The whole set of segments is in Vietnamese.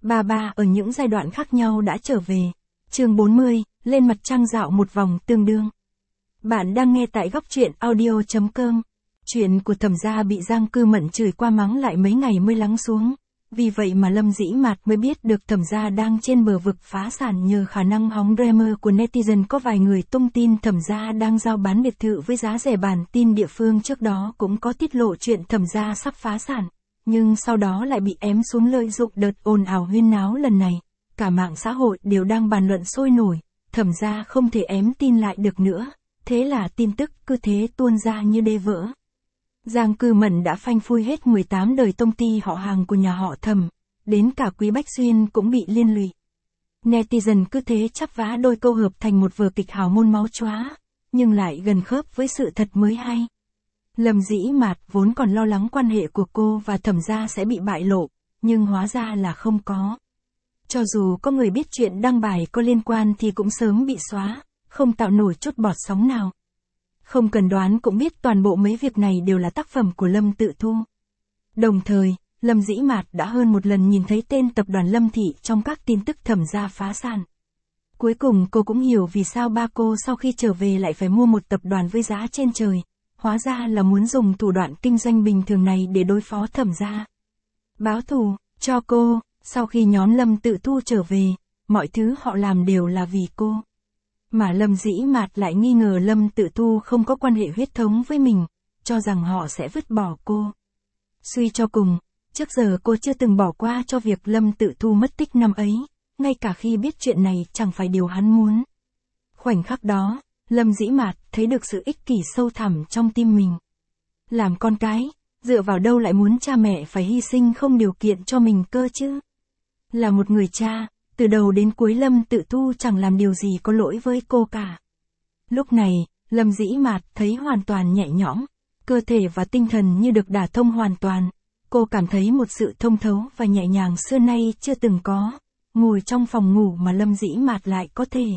Ba ở những giai đoạn khác nhau đã trở về. Chương 40, lên mặt trăng dạo một vòng tương đương. Bạn đang nghe tại góc truyện audio.com. Chuyện của Thẩm gia bị Giang Cư Mận chửi qua mắng lại mấy ngày mới lắng xuống. Vì vậy mà Lâm Dĩ Mạt mới biết được Thẩm gia đang trên bờ vực phá sản nhờ khả năng hóng drama của netizen. Có vài người tung tin Thẩm gia đang giao bán biệt thự với giá rẻ. Bản tin địa phương trước đó cũng có tiết lộ chuyện Thẩm gia sắp phá sản, nhưng sau đó lại bị ém xuống. Lợi dụng đợt ồn ào huyên náo lần này, cả mạng xã hội đều đang bàn luận sôi nổi, Thẩm gia không thể ém tin lại được nữa, thế là tin tức cứ thế tuôn ra như đê vỡ. Giang Cư Mận đã phanh phui hết 18 đời tông ty họ hàng của nhà họ Thẩm, đến cả Quý Bách Xuyên cũng bị liên lụy. Netizen cứ thế chắp vá đôi câu hợp thành một vở kịch hào môn máu chóa, nhưng lại gần khớp với sự thật mới hay. Lâm Dĩ Mạt vốn còn lo lắng quan hệ của cô và Thẩm gia sẽ bị bại lộ, nhưng hóa ra là không có. Cho dù có người biết chuyện đăng bài có liên quan thì cũng sớm bị xóa, không tạo nổi chút bọt sóng nào. Không cần đoán cũng biết toàn bộ mấy việc này đều là tác phẩm của Lâm Tự Thu. Đồng thời, Lâm Dĩ Mạt đã hơn một lần nhìn thấy tên tập đoàn Lâm Thị trong các tin tức Thẩm gia phá sản. Cuối cùng cô cũng hiểu vì sao ba cô sau khi trở về lại phải mua một tập đoàn với giá trên trời. Hóa ra là muốn dùng thủ đoạn kinh doanh bình thường này để đối phó Thẩm gia. Báo thù cho cô. Sau khi nhóm Lâm Tự Thu trở về, mọi thứ họ làm đều là vì cô. Mà Lâm Dĩ Mạt lại nghi ngờ Lâm Tự Thu không có quan hệ huyết thống với mình, cho rằng họ sẽ vứt bỏ cô. Suy cho cùng, trước giờ cô chưa từng bỏ qua cho việc Lâm Tự Thu mất tích năm ấy, ngay cả khi biết chuyện này chẳng phải điều hắn muốn. Khoảnh khắc đó, Lâm Dĩ Mạt thấy được sự ích kỷ sâu thẳm trong tim mình. Làm con cái, dựa vào đâu lại muốn cha mẹ phải hy sinh không điều kiện cho mình cơ chứ? Là một người cha, từ đầu đến cuối Lâm Tự Thu chẳng làm điều gì có lỗi với cô cả. Lúc này, Lâm Dĩ Mạt thấy hoàn toàn nhẹ nhõm, cơ thể và tinh thần như được đả thông hoàn toàn. Cô cảm thấy một sự thông thấu và nhẹ nhàng xưa nay chưa từng có. Ngồi trong phòng ngủ mà Lâm Dĩ Mạt lại có thể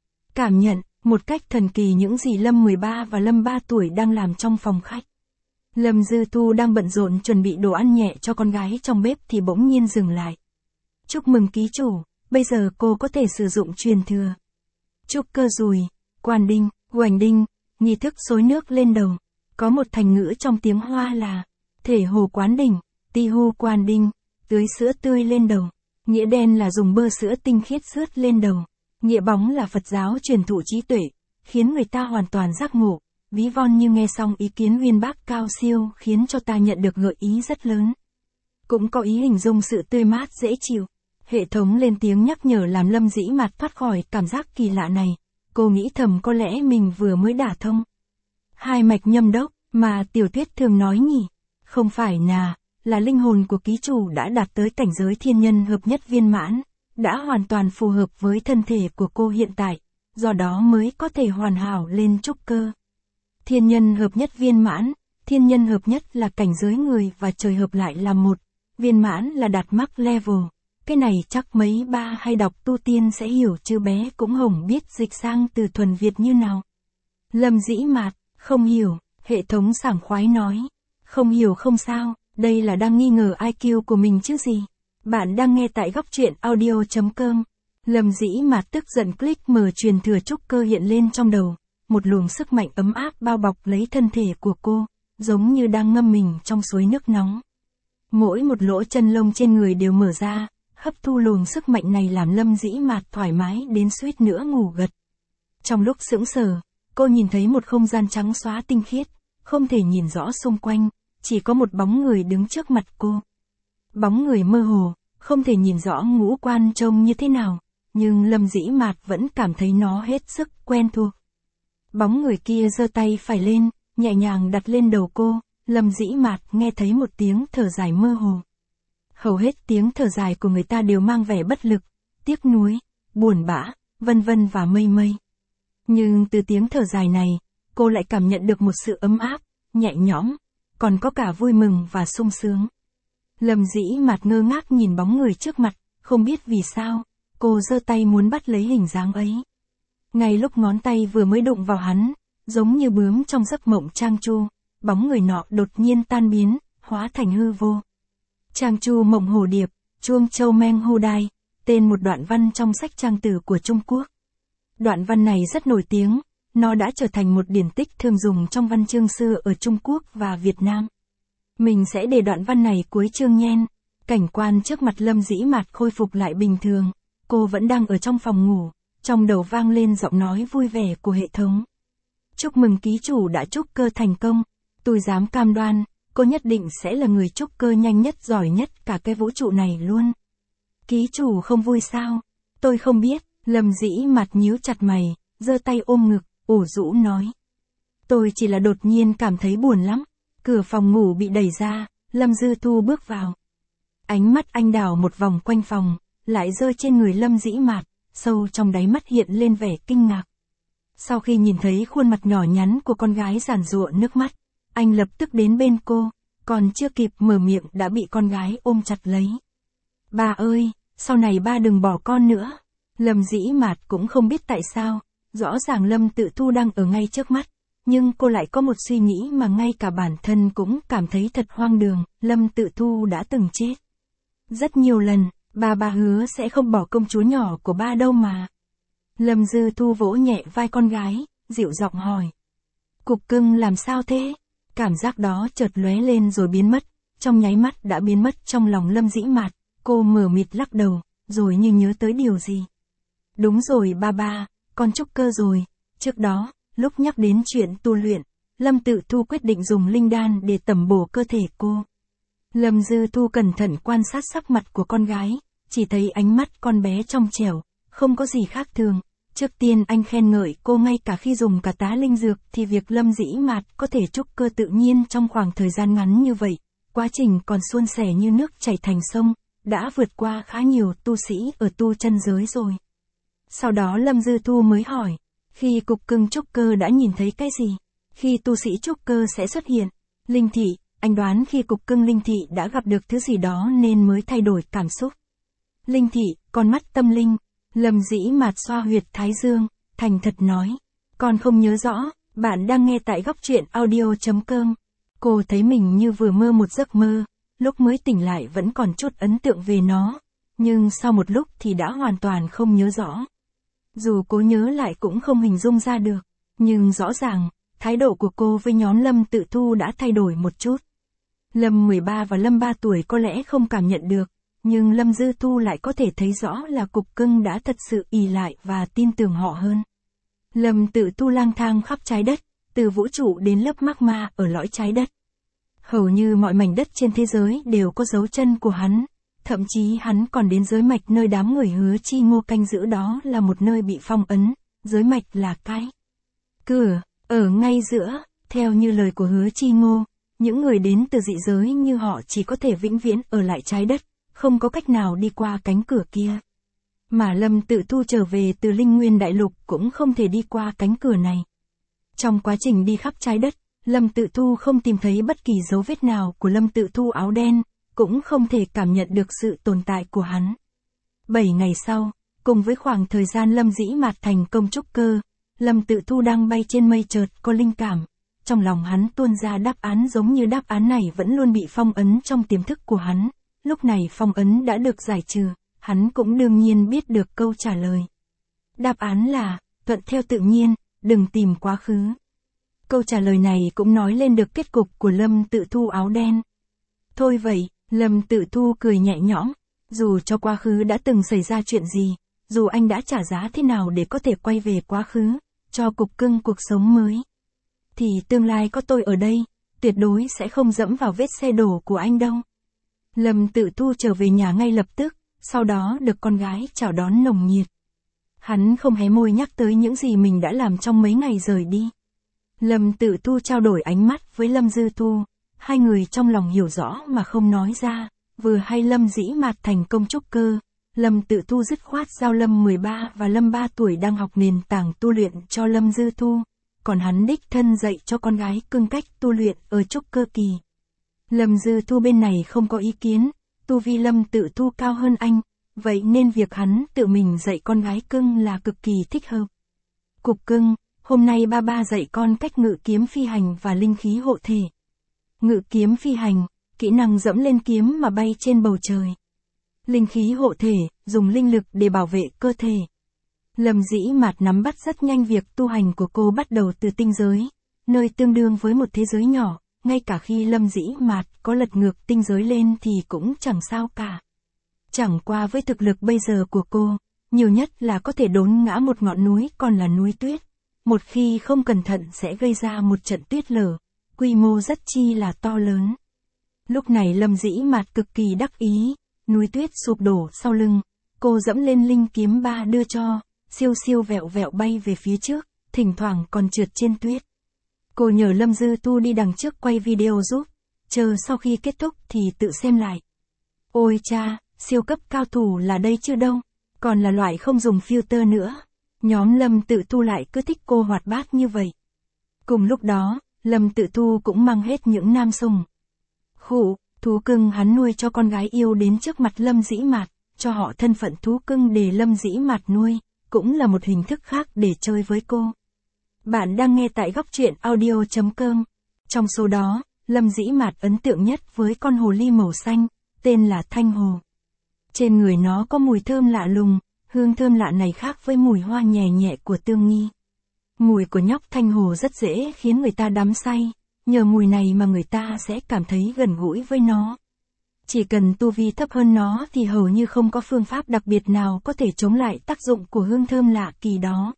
cảm nhận một cách thần kỳ những gì Lâm 13 và Lâm 3 tuổi đang làm trong phòng khách. Lâm Dư Thu đang bận rộn chuẩn bị đồ ăn nhẹ cho con gái trong bếp thì bỗng nhiên dừng lại. Chúc mừng ký chủ, bây giờ cô có thể sử dụng truyền thừa. Trúc cơ rùi, quan đinh, oành đinh, nghi thức xối nước lên đầu. Có một thành ngữ trong tiếng Hoa là thể hồ quán đỉnh, ti hu quan đinh, tưới sữa tươi lên đầu. Nghĩa đen là dùng bơ sữa tinh khiết sướt lên đầu. Nghĩa bóng là Phật giáo truyền thụ trí tuệ, khiến người ta hoàn toàn giác ngộ. Ví von như nghe xong ý kiến uyên bác cao siêu khiến cho ta nhận được gợi ý rất lớn. Cũng có ý hình dung sự tươi mát dễ chịu. Hệ thống lên tiếng nhắc nhở làm Lâm Dĩ Mạt thoát khỏi cảm giác kỳ lạ này. Cô nghĩ thầm có lẽ mình vừa mới đả thông hai mạch nhâm đốc mà tiểu thuyết thường nói nhỉ. Không phải là linh hồn của ký chủ đã đạt tới cảnh giới thiên nhân hợp nhất viên mãn, đã hoàn toàn phù hợp với thân thể của cô hiện tại, do đó mới có thể hoàn hảo lên trúc cơ. Thiên nhân hợp nhất viên mãn, thiên nhân hợp nhất là cảnh giới người và trời hợp lại là một, viên mãn là đạt max level. Cái này chắc mấy ba hay đọc tu tiên sẽ hiểu chứ bé cũng hổng biết dịch sang từ thuần Việt như nào. Lâm Dĩ Mạt, không hiểu, hệ thống sảng khoái nói. Không hiểu không sao, đây là đang nghi ngờ IQ của mình chứ gì. Bạn đang nghe tại góc truyện audio.com. Lâm Dĩ Mạt tức giận click mở truyền thừa trúc cơ hiện lên trong đầu. Một luồng sức mạnh ấm áp bao bọc lấy thân thể của cô, giống như đang ngâm mình trong suối nước nóng. Mỗi một lỗ chân lông trên người đều mở ra, hấp thu luồng sức mạnh này làm Lâm Dĩ Mạt thoải mái đến suýt nữa ngủ gật. Trong lúc sững sờ, cô nhìn thấy một không gian trắng xóa tinh khiết, không thể nhìn rõ xung quanh, chỉ có một bóng người đứng trước mặt cô. Bóng người mơ hồ, không thể nhìn rõ ngũ quan trông như thế nào, nhưng Lâm Dĩ Mạt vẫn cảm thấy nó hết sức quen thuộc. Bóng người kia giơ tay phải lên, nhẹ nhàng đặt lên đầu cô. Lâm Dĩ Mạt nghe thấy một tiếng thở dài mơ hồ. Hầu hết tiếng thở dài của người ta đều mang vẻ bất lực, tiếc nuối, buồn bã, vân vân và mây mây. Nhưng từ tiếng thở dài này, cô lại cảm nhận được một sự ấm áp, nhẹ nhõm, còn có cả vui mừng và sung sướng. Lâm Dĩ Mạt ngơ ngác nhìn bóng người trước mặt, không biết vì sao, cô giơ tay muốn bắt lấy hình dáng ấy. Ngay lúc ngón tay vừa mới đụng vào hắn, giống như bướm trong giấc mộng Trang Chu, bóng người nọ đột nhiên tan biến, hóa thành hư vô. Trang Chu mộng hồ điệp, Chuông Châu Meng Hu Dai, tên một đoạn văn trong sách trang từ của Trung Quốc. Đoạn văn này rất nổi tiếng, nó đã trở thành một điển tích thường dùng trong văn chương xưa ở Trung Quốc và Việt Nam. Mình sẽ để đoạn văn này cuối chương nhen. Cảnh quan trước mặt Lâm Dĩ Mạt khôi phục lại bình thường, cô vẫn đang ở trong phòng ngủ, trong đầu vang lên giọng nói vui vẻ của hệ thống. Chúc mừng ký chủ đã trúc cơ thành công, tôi dám cam đoan, cô nhất định sẽ là người trúc cơ nhanh nhất giỏi nhất cả cái vũ trụ này luôn. Ký chủ không vui sao? Tôi không biết, Lâm Dĩ Mạt nhíu chặt mày, giơ tay ôm ngực, ủ rũ nói. Tôi chỉ là đột nhiên cảm thấy buồn lắm. Cửa phòng ngủ bị đẩy ra, Lâm Dư Thu bước vào. Ánh mắt anh đảo một vòng quanh phòng, lại rơi trên người Lâm Dĩ Mạt, sâu trong đáy mắt hiện lên vẻ kinh ngạc. Sau khi nhìn thấy khuôn mặt nhỏ nhắn của con gái giàn giụa nước mắt, anh lập tức đến bên cô, còn chưa kịp mở miệng đã bị con gái ôm chặt lấy. Ba ơi, sau này ba đừng bỏ con nữa. Lâm Dĩ Mạt cũng không biết tại sao, rõ ràng Lâm Tự Thu đang ở ngay trước mắt, nhưng cô lại có một suy nghĩ mà ngay cả bản thân cũng cảm thấy thật hoang đường, Lâm Tự Thu đã từng chết. Rất nhiều lần, ba hứa sẽ không bỏ công chúa nhỏ của ba đâu mà. Lâm Dư Thu vỗ nhẹ vai con gái, dịu giọng hỏi. Cục cưng làm sao thế? Cảm giác đó chợt lóe lên rồi biến mất, trong nháy mắt đã biến mất trong lòng Lâm Dĩ Mạt, cô mờ mịt lắc đầu, rồi như nhớ tới điều gì. Đúng rồi ba, con trúc cơ rồi, trước đó, lúc nhắc đến chuyện tu luyện, Lâm Tự Thu quyết định dùng linh đan để tẩm bổ cơ thể cô. Lâm Dư Thu cẩn thận quan sát sắc mặt của con gái, chỉ thấy ánh mắt con bé trong trẻo, không có gì khác thường. Trước tiên anh khen ngợi cô ngay cả khi dùng cả tá linh dược thì việc Lâm Dĩ Mạt có thể trúc cơ tự nhiên trong khoảng thời gian ngắn như vậy, quá trình còn suôn sẻ như nước chảy thành sông, đã vượt qua khá nhiều tu sĩ ở tu chân giới rồi. Sau đó Lâm Dư Thu mới hỏi, khi cục cưng trúc cơ đã nhìn thấy cái gì? Khi tu sĩ trúc cơ sẽ xuất hiện? Linh thị, anh đoán khi cục cưng linh thị đã gặp được thứ gì đó nên mới thay đổi cảm xúc. Linh thị, con mắt tâm linh. Lâm Dĩ Mạt xoa huyệt thái dương, thành thật nói. Con không nhớ rõ, bạn đang nghe tại góc truyện audio.com. Cô thấy mình như vừa mơ một giấc mơ, lúc mới tỉnh lại vẫn còn chút ấn tượng về nó, nhưng sau một lúc thì đã hoàn toàn không nhớ rõ. Dù cố nhớ lại cũng không hình dung ra được, nhưng rõ ràng, thái độ của cô với nhóm Lâm Tự Thu đã thay đổi một chút. Lâm 13 và Lâm 3 tuổi có lẽ không cảm nhận được, nhưng Lâm Dư Thu lại có thể thấy rõ là cục cưng đã thật sự ỷ lại và tin tưởng họ hơn. Lâm Tự Thu lang thang khắp trái đất, từ vũ trụ đến lớp magma ở lõi trái đất. Hầu như mọi mảnh đất trên thế giới đều có dấu chân của hắn, thậm chí hắn còn đến giới mạch nơi đám người Hứa Chi Ngô canh giữ, đó là một nơi bị phong ấn, giới mạch là cái cửa, ở ngay giữa, theo như lời của Hứa Chi Ngô, những người đến từ dị giới như họ chỉ có thể vĩnh viễn ở lại trái đất, không có cách nào đi qua cánh cửa kia. Mà Lâm Tự Thu trở về từ Linh Nguyên Đại Lục cũng không thể đi qua cánh cửa này. Trong quá trình đi khắp trái đất, Lâm Tự Thu không tìm thấy bất kỳ dấu vết nào của Lâm Tự Thu áo đen, cũng không thể cảm nhận được sự tồn tại của hắn. 7 ngày sau, cùng với khoảng thời gian Lâm Dĩ Mạt thành công trúc cơ, Lâm Tự Thu đang bay trên mây chợt có linh cảm. Trong lòng hắn tuôn ra đáp án giống như đáp án này vẫn luôn bị phong ấn trong tiềm thức của hắn. Lúc này phong ấn đã được giải trừ, hắn cũng đương nhiên biết được câu trả lời. Đáp án là, thuận theo tự nhiên, đừng tìm quá khứ. Câu trả lời này cũng nói lên được kết cục của Lâm Tự Thu áo đen. Thôi vậy, Lâm Tự Thu cười nhẹ nhõm, dù cho quá khứ đã từng xảy ra chuyện gì, dù anh đã trả giá thế nào để có thể quay về quá khứ, cho cục cưng cuộc sống mới, thì tương lai có tôi ở đây, tuyệt đối sẽ không dẫm vào vết xe đổ của anh đâu. Lâm Tự Thu trở về nhà ngay lập tức, sau đó được con gái chào đón nồng nhiệt. Hắn không hé môi nhắc tới những gì mình đã làm trong mấy ngày rời đi. Lâm Tự Thu trao đổi ánh mắt với Lâm Dư Thu, hai người trong lòng hiểu rõ mà không nói ra. Vừa hay Lâm Dĩ Mạt thành công trúc cơ, Lâm Tự Thu dứt khoát giao Lâm 13 và Lâm 3 tuổi đang học nền tảng tu luyện cho Lâm Dư Thu, còn hắn đích thân dạy cho con gái cưng cách tu luyện ở trúc cơ kỳ. Lâm Dư Thu bên này không có ý kiến, tu vi Lâm Tự Thu cao hơn anh, vậy nên việc hắn tự mình dạy con gái cưng là cực kỳ thích hợp. Cục cưng, hôm nay ba dạy con cách ngự kiếm phi hành và linh khí hộ thể. Ngự kiếm phi hành, kỹ năng dẫm lên kiếm mà bay trên bầu trời. linh khí hộ thể, dùng linh lực để bảo vệ cơ thể. Lâm Dĩ Mạt nắm bắt rất nhanh việc tu hành của cô bắt đầu từ tinh giới, nơi tương đương với một thế giới nhỏ, ngay cả khi Lâm Dĩ Mạt có lật ngược tinh giới lên thì cũng chẳng sao cả. Chẳng qua với thực lực bây giờ của cô, nhiều nhất là có thể đốn ngã một ngọn núi còn là núi tuyết. Một khi không cẩn thận sẽ gây ra một trận tuyết lở, quy mô rất chi là to lớn. Lúc này Lâm Dĩ Mạt cực kỳ đắc ý, núi tuyết sụp đổ sau lưng, cô dẫm lên linh kiếm ba đưa cho, siêu siêu vẹo vẹo bay về phía trước, thỉnh thoảng còn trượt trên tuyết. Cô nhờ Lâm Dư Tu đi đằng trước quay video giúp, chờ sau khi kết thúc thì tự xem lại. Ôi cha, siêu cấp cao thủ là đây chứ đâu, còn là loại không dùng filter nữa. Nhóm Lâm Tự Tu lại cứ thích cô hoạt bát như vậy. Cùng lúc đó, Lâm Tự Tu cũng mang hết những nam sùng. Thú cưng hắn nuôi cho con gái yêu đến trước mặt Lâm Dĩ Mạt, cho họ thân phận thú cưng để Lâm Dĩ Mạt nuôi, cũng là một hình thức khác để chơi với cô. Bạn đang nghe tại góc truyện audio.com. Trong số đó, Lâm Dĩ Mạt ấn tượng nhất với con hồ ly màu xanh, tên là Thanh Hồ. Trên người nó có mùi thơm lạ lùng, hương thơm lạ này khác với mùi hoa nhẹ nhẹ của Tương Nghi. Mùi của nhóc Thanh Hồ rất dễ khiến người ta đắm say, nhờ mùi này mà người ta sẽ cảm thấy gần gũi với nó. Chỉ cần tu vi thấp hơn nó thì hầu như không có phương pháp đặc biệt nào có thể chống lại tác dụng của hương thơm lạ kỳ đó.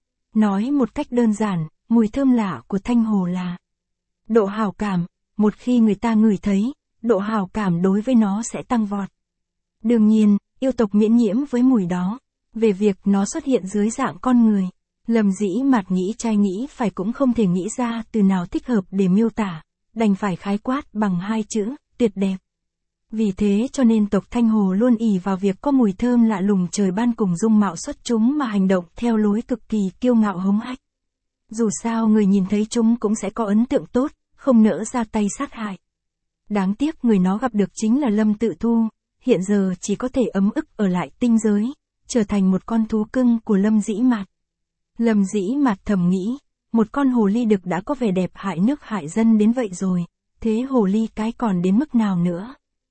Nói một cách đơn giản, mùi thơm lạ của Thanh Hồ là độ hảo cảm, một khi người ta ngửi thấy, độ hảo cảm đối với nó sẽ tăng vọt. Đương nhiên, yêu tộc miễn nhiễm với mùi đó. Về việc nó xuất hiện dưới dạng con người, Lâm Dĩ Mạt nghĩ trai nghĩ phải cũng không thể nghĩ ra từ nào thích hợp để miêu tả, đành phải khái quát bằng hai chữ, tuyệt đẹp. Vì thế cho nên tộc Thanh Hồ luôn ỷ vào việc có mùi thơm lạ lùng trời ban cùng dung mạo xuất chúng mà hành động theo lối cực kỳ kiêu ngạo hống hách. Dù sao người nhìn thấy chúng cũng sẽ có ấn tượng tốt, không nỡ ra tay sát hại. Đáng tiếc người nó gặp được chính là Lâm Tự Tu, hiện giờ chỉ có thể ấm ức ở lại tinh giới, trở thành một con thú cưng của Lâm Dĩ Mạt. Lâm Dĩ Mạt thầm nghĩ, một con hồ ly đực đã có vẻ đẹp hại nước hại dân đến vậy rồi, thế hồ ly cái còn đến mức nào nữa?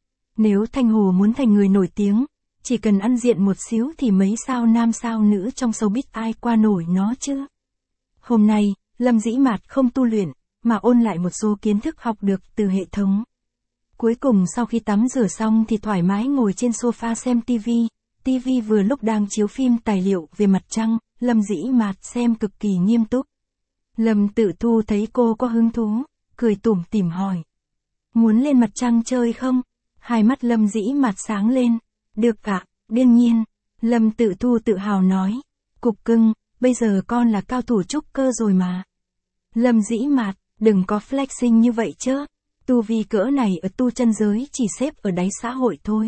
Nếu Thanh Hồ muốn thành người nổi tiếng, chỉ cần ăn diện một xíu thì mấy sao nam sao nữ trong showbiz ai qua nổi nó chứ? Hôm nay, Lâm Dĩ Mạt không tu luyện, mà ôn lại một số kiến thức học được từ hệ thống. Cuối cùng sau khi tắm rửa xong thì thoải mái ngồi trên sofa xem TV. TV vừa lúc đang chiếu phim tài liệu về mặt trăng, Lâm Dĩ Mạt xem cực kỳ nghiêm túc. Lâm Tự Tu thấy cô có hứng thú, cười tủm tỉm hỏi. Muốn lên mặt trăng chơi không? Hai mắt Lâm Dĩ Mạt sáng lên. Được ạ, đương nhiên. Lâm Tự Tu tự hào nói. Cục cưng, bây giờ con là cao thủ trúc cơ rồi mà. Lâm Dĩ Mạt, đừng có flexing như vậy chứ. Tu vi cỡ này ở tu chân giới chỉ xếp ở đáy xã hội thôi.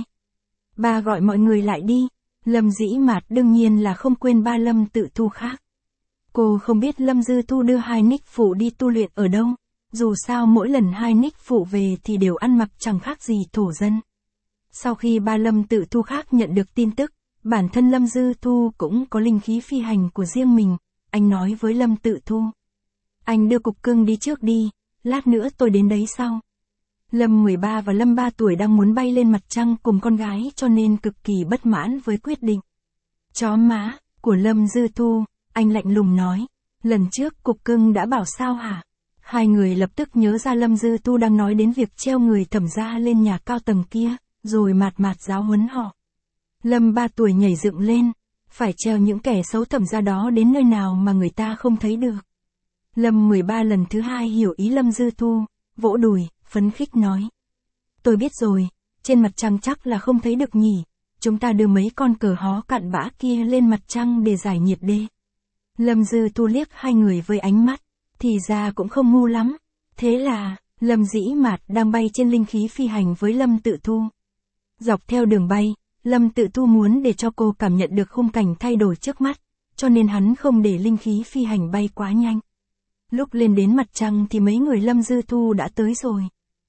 Ba gọi mọi người lại đi. Lâm Dĩ Mạt đương nhiên là không quên ba Lâm Tự Tu khác. Cô không biết Lâm Dư Tu đưa hai nick phụ đi tu luyện ở đâu. Dù sao mỗi lần hai nick phụ về thì đều ăn mặc chẳng khác gì thổ dân. Sau khi ba Lâm Tự Tu khác nhận được tin tức, bản thân Lâm Dư Tu cũng có linh khí phi hành của riêng mình. Anh nói với Lâm Tự Tu. Anh đưa cục cưng đi trước đi, lát nữa tôi đến đấy sau. Lâm 13 và Lâm 3 tuổi đang muốn bay lên mặt trăng cùng con gái cho nên cực kỳ bất mãn với quyết định. Chó má, của Lâm Dư Tu, anh lạnh lùng nói. Lần trước cục cưng đã bảo sao hả? Hai người lập tức nhớ ra Lâm Dư Tu đang nói đến việc treo người Thẩm gia lên nhà cao tầng kia, rồi mạt mạt giáo huấn họ. Lâm 3 tuổi nhảy dựng lên, phải treo những kẻ xấu Thẩm gia đó đến nơi nào mà người ta không thấy được. Lâm 13 lần thứ hai hiểu ý Lâm Dư Tu, vỗ đùi, phấn khích nói. Tôi biết rồi, trên mặt trăng chắc là không thấy được nhỉ, chúng ta đưa mấy con cờ hó cặn bã kia lên mặt trăng để giải nhiệt đê. Lâm Dư Tu liếc hai người với ánh mắt, thì ra cũng không ngu lắm. Thế là, Lâm Dĩ Mạt đang bay trên linh khí phi hành với Lâm Tự Tu. Dọc theo đường bay, Lâm Tự Tu muốn để cho cô cảm nhận được khung cảnh thay đổi trước mắt, cho nên hắn không để linh khí phi hành bay quá nhanh. Lúc lên đến mặt trăng thì mấy người Lâm Dư Tu đã tới rồi.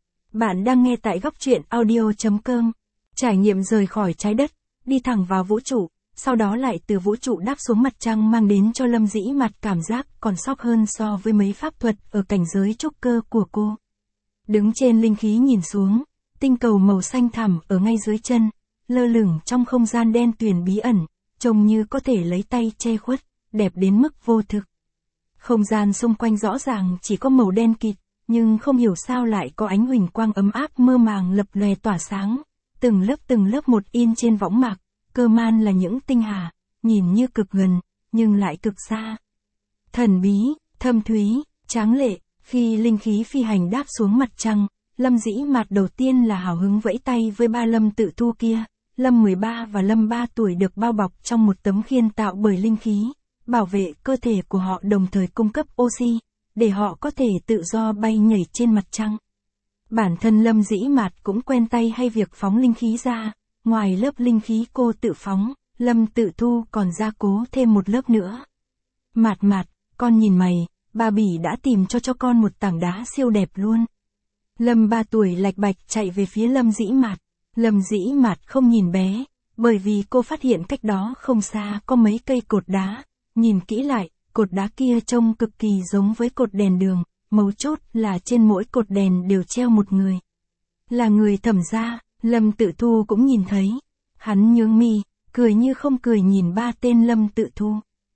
Bạn đang nghe tại góc truyện audio.com. Trải nghiệm rời khỏi trái đất, đi thẳng vào vũ trụ, sau đó lại từ vũ trụ đáp xuống mặt trăng mang đến cho Lâm Dĩ Mạt cảm giác còn sốc hơn so với mấy pháp thuật ở cảnh giới trúc cơ của cô. Đứng trên linh khí nhìn xuống, tinh cầu màu xanh thẳm ở ngay dưới chân, lơ lửng trong không gian đen tuyền bí ẩn, trông như có thể lấy tay che khuất, đẹp đến mức vô thực. Không gian xung quanh rõ ràng chỉ có màu đen kịt, nhưng không hiểu sao lại có ánh huỳnh quang ấm áp mơ màng lập lòe tỏa sáng, từng lớp một in trên võng mạc, cơ man là những tinh hà, nhìn như cực gần, nhưng lại cực xa. Thần bí, thâm thúy, tráng lệ, khi linh khí phi hành đáp xuống mặt trăng, Lâm Dĩ Mạt đầu tiên là hào hứng vẫy tay với ba Lâm Tự Thu kia. Lâm 13 và Lâm 3 tuổi được bao bọc trong một tấm khiên tạo bởi linh khí, bảo vệ cơ thể của họ đồng thời cung cấp oxy, để họ có thể tự do bay nhảy trên mặt trăng. Bản thân Lâm Dĩ Mạt cũng quen tay hay việc phóng linh khí ra, ngoài lớp linh khí cô tự phóng, Lâm Tự Thu còn gia cố thêm một lớp nữa. Mạt, con nhìn mày, bà Bỉ đã tìm cho con một tảng đá siêu đẹp luôn. Lâm 3 tuổi lạch bạch chạy về phía Lâm Dĩ Mạt. Lâm Dĩ Mạt không nhìn bé, bởi vì cô phát hiện cách đó không xa có mấy cây cột đá, nhìn kỹ lại, cột đá kia trông cực kỳ giống với cột đèn đường, mấu chốt là trên mỗi cột đèn đều treo một người. Là người Thẩm gia. Lâm Tự Thu cũng nhìn thấy. Hắn nhướng mi, cười như không cười nhìn ba tên Lâm Tự Thu.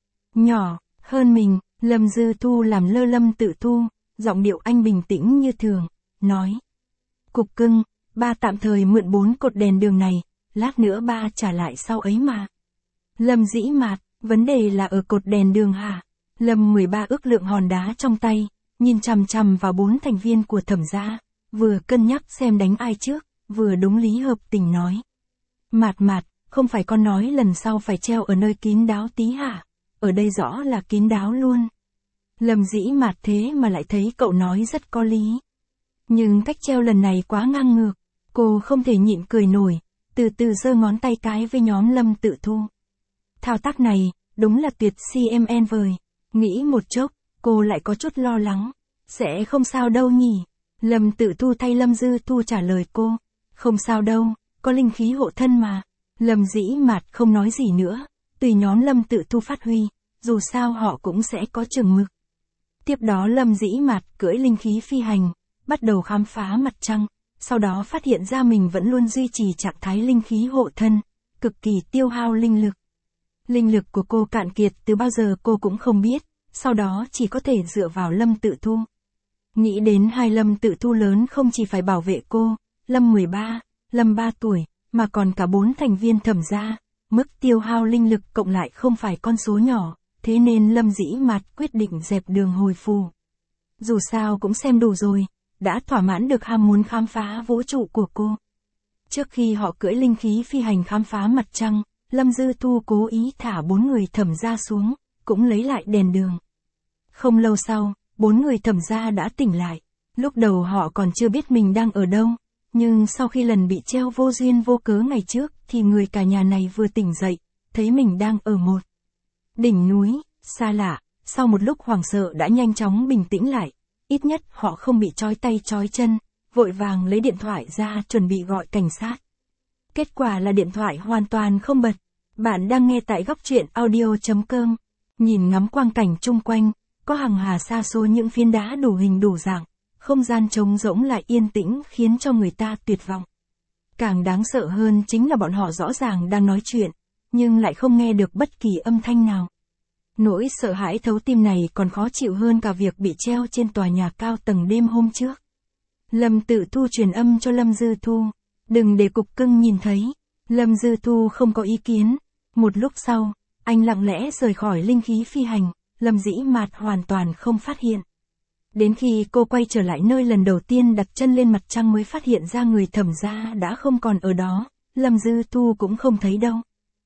Nhỏ hơn mình, Lâm Dư Thu làm lơ Lâm Tự Thu, giọng điệu anh bình tĩnh như thường, nói: Cục cưng, ba tạm thời mượn 4 cột đèn đường này, lát nữa ba trả lại sau ấy mà. Lâm Dĩ Mạt, vấn đề là ở cột đèn đường hả? Lâm 13 ước lượng hòn đá trong tay, nhìn chằm chằm vào 4 thành viên của Thẩm gia, vừa cân nhắc xem đánh ai trước, vừa đúng lý hợp tình nói: Mạt, không phải con nói lần sau phải treo ở nơi kín đáo tí hả? Ở đây rõ là kín đáo luôn. Lâm Dĩ Mạt thế mà lại thấy cậu nói rất có lý. Nhưng cách treo lần này quá ngang ngược, cô không thể nhịn cười nổi, từ từ giơ ngón tay cái với nhóm Lâm Tự Thu. Thao tác này, đúng là tuyệt CMN vời. Nghĩ một chốc, cô lại có chút lo lắng. Sẽ không sao đâu nhỉ? Lâm Tự Thu thay Lâm Dư Thu trả lời cô. Không sao đâu, có linh khí hộ thân mà. Lâm Dĩ Mạt không nói gì nữa, tùy nhóm Lâm Tự Thu phát huy, dù sao họ cũng sẽ có chừng mực. Tiếp đó Lâm Dĩ Mạt cưỡi linh khí phi hành, bắt đầu khám phá mặt trăng, sau đó phát hiện ra mình vẫn luôn duy trì trạng thái linh khí hộ thân, cực kỳ tiêu hao linh lực. Linh lực của cô cạn kiệt từ bao giờ cô cũng không biết, sau đó chỉ có thể dựa vào Lâm Tự Thu. Nghĩ đến hai Lâm Tự Thu lớn không chỉ phải bảo vệ cô, Lâm 13, Lâm 3 tuổi, mà còn cả 4 thành viên Thẩm gia, mức tiêu hao linh lực cộng lại không phải con số nhỏ, thế nên Lâm Dĩ Mạt quyết định dẹp đường hồi phù. Dù sao cũng xem đủ rồi, đã thỏa mãn được ham muốn khám phá vũ trụ của cô. Trước khi họ cưỡi linh khí phi hành khám phá mặt trăng, Lâm Dư Thu cố ý thả 4 người Thẩm gia xuống, cũng lấy lại đèn đường. Không lâu sau, 4 người Thẩm gia đã tỉnh lại. Lúc đầu họ còn chưa biết mình đang ở đâu, nhưng sau khi lần bị treo vô duyên vô cớ ngày trước thì người cả nhà này vừa tỉnh dậy, thấy mình đang ở một đỉnh núi, xa lạ, sau một lúc hoảng sợ đã nhanh chóng bình tĩnh lại. Ít nhất họ không bị trói tay trói chân, vội vàng lấy điện thoại ra chuẩn bị gọi cảnh sát. Kết quả là điện thoại hoàn toàn không bật. Bạn đang nghe tại góc truyện audio.com. Nhìn ngắm quang cảnh chung quanh, có hàng hà xa xôi những phiến đá đủ hình đủ dạng, không gian trống rỗng lại yên tĩnh khiến cho người ta tuyệt vọng. Càng đáng sợ hơn chính là bọn họ rõ ràng đang nói chuyện, nhưng lại không nghe được bất kỳ âm thanh nào. Nỗi sợ hãi thấu tim này còn khó chịu hơn cả việc bị treo trên tòa nhà cao tầng đêm hôm trước. Lâm Tự Thu truyền âm cho Lâm Dư Thu, đừng để cục cưng nhìn thấy. Lâm Dư Thu không có ý kiến. Một lúc sau, anh lặng lẽ rời khỏi linh khí phi hành, Lâm Dĩ Mạt hoàn toàn không phát hiện. Đến khi cô quay trở lại nơi lần đầu tiên đặt chân lên mặt trăng mới phát hiện ra người Thẩm gia đã không còn ở đó, Lâm Dư Thu cũng không thấy đâu.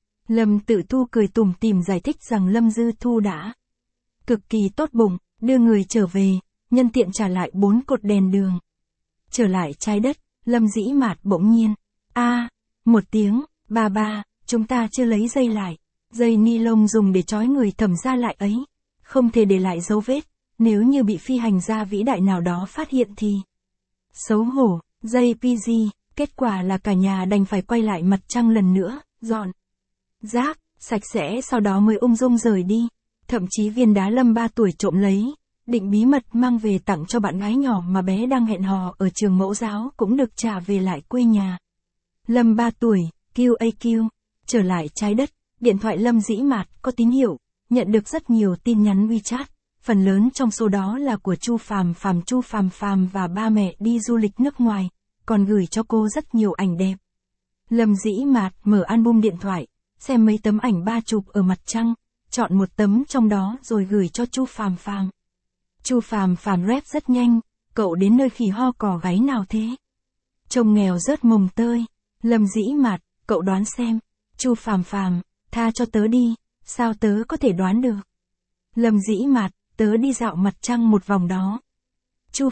Lâm Tự Thu cười tủm tỉm giải thích rằng Lâm Dư Thu đã cực kỳ tốt bụng, đưa người trở về, nhân tiện trả lại 4 cột đèn đường. Trở lại trái đất, Lâm Dĩ Mạt bỗng nhiên, một tiếng, ba, chúng ta chưa lấy dây lại, dây ni lông dùng để trói người Thẩm gia lại ấy, không thể để lại dấu vết, nếu như bị phi hành gia vĩ đại nào đó phát hiện thì xấu hổ. Dây PG, kết quả là cả nhà đành phải quay lại mặt trăng lần nữa, dọn rác sạch sẽ sau đó mới ung dung rời đi. Thậm chí viên đá Lâm 3 tuổi trộm lấy, định bí mật mang về tặng cho bạn gái nhỏ mà bé đang hẹn hò ở trường mẫu giáo cũng được trả về lại quê nhà. Lâm 3 tuổi, QAQ, trở lại trái đất, điện thoại Lâm Dĩ Mạt có tín hiệu, nhận được rất nhiều tin nhắn WeChat, phần lớn trong số đó là của Chu Phàm Phàm và ba mẹ đi du lịch nước ngoài, còn gửi cho cô rất nhiều ảnh đẹp. Lâm Dĩ Mạt mở album điện thoại, xem mấy tấm ảnh ba chụp ở mặt trăng, chọn một tấm trong đó rồi gửi cho Chu Phàm Phàm. Chu Phàm Phàm rap rất nhanh, cậu đến nơi khỉ ho cò gáy nào thế? Trông nghèo rớt mồng tơi. Lâm Dĩ Mạt, cậu đoán xem. Chu Phàm Phàm, tha cho tớ đi, sao tớ có thể đoán được? Lâm Dĩ Mạt, tớ đi dạo mặt trăng một vòng đó. Chu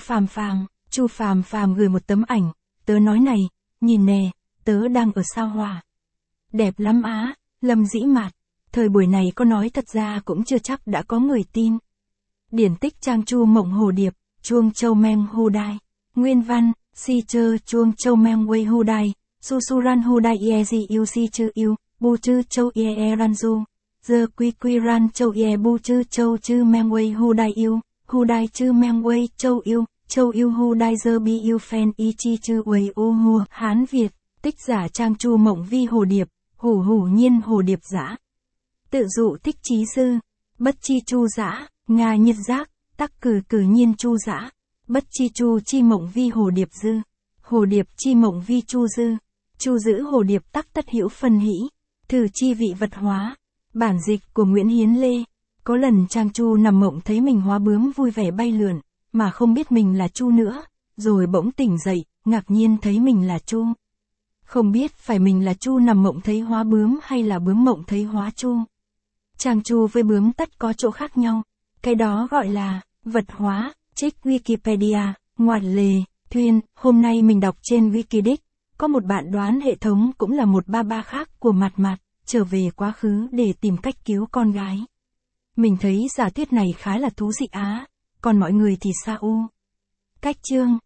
Phàm Phàm gửi một tấm ảnh, tớ nói này, nhìn nè, tớ đang ở sao Hỏa. Đẹp lắm á. Lâm Dĩ Mạt, thời buổi này có nói thật ra cũng chưa chắc đã có người tin. Điển tích Trang Chu Mộng Hồ Điệp, Chuông Châu Meng Hu Đai. Nguyên văn, Si Chơ Chuông Châu Meng Wei Hu Đai, Susuran Hu Đai Yezi Yu Si Chư Yu, Bu Chư Châu Ye Ranju, Giờ Quy Quy Ran Châu Ye Bu Chư Châu Chư Meng Wei Hu Đai Chư Meng Wei Châu Yu Hu Đai Giờ Bi Yu Phen Y Chi Chư Wei U Hua. Hán Việt, tích giả Trang Chu Mộng Vi Hồ Điệp, hủ hủ nhiên Hồ Điệp Giã. Tự dụ thích trí dư, bất chi chu dã, Nga nhiệt giác, tắc cử cử nhiên chu dã, bất chi chu chi mộng vi Hồ Điệp dư, Hồ Điệp chi mộng vi chu dư, chu giữ Hồ Điệp tắc tất hữu phân hỷ, thử chi vị vật hóa. Bản dịch của Nguyễn Hiến Lê. Có lần Trang Chu nằm mộng thấy mình hóa bướm vui vẻ bay lượn, mà không biết mình là Chu nữa, rồi bỗng tỉnh dậy, ngạc nhiên thấy mình là Chu. Không biết phải mình là Chu nằm mộng thấy hóa bướm hay là bướm mộng thấy hóa Chu. Trang Chu với bướm tất có chỗ khác nhau, cái đó gọi là vật hóa. Trích Wikipedia, ngoại lề, Thuyên, hôm nay mình đọc trên Wikidic, có một bạn đoán hệ thống cũng là một ba ba khác của Mạt Mạt, trở về quá khứ để tìm cách cứu con gái. Mình thấy giả thuyết này khá là thú vị á, còn mọi người thì sao? Cách chương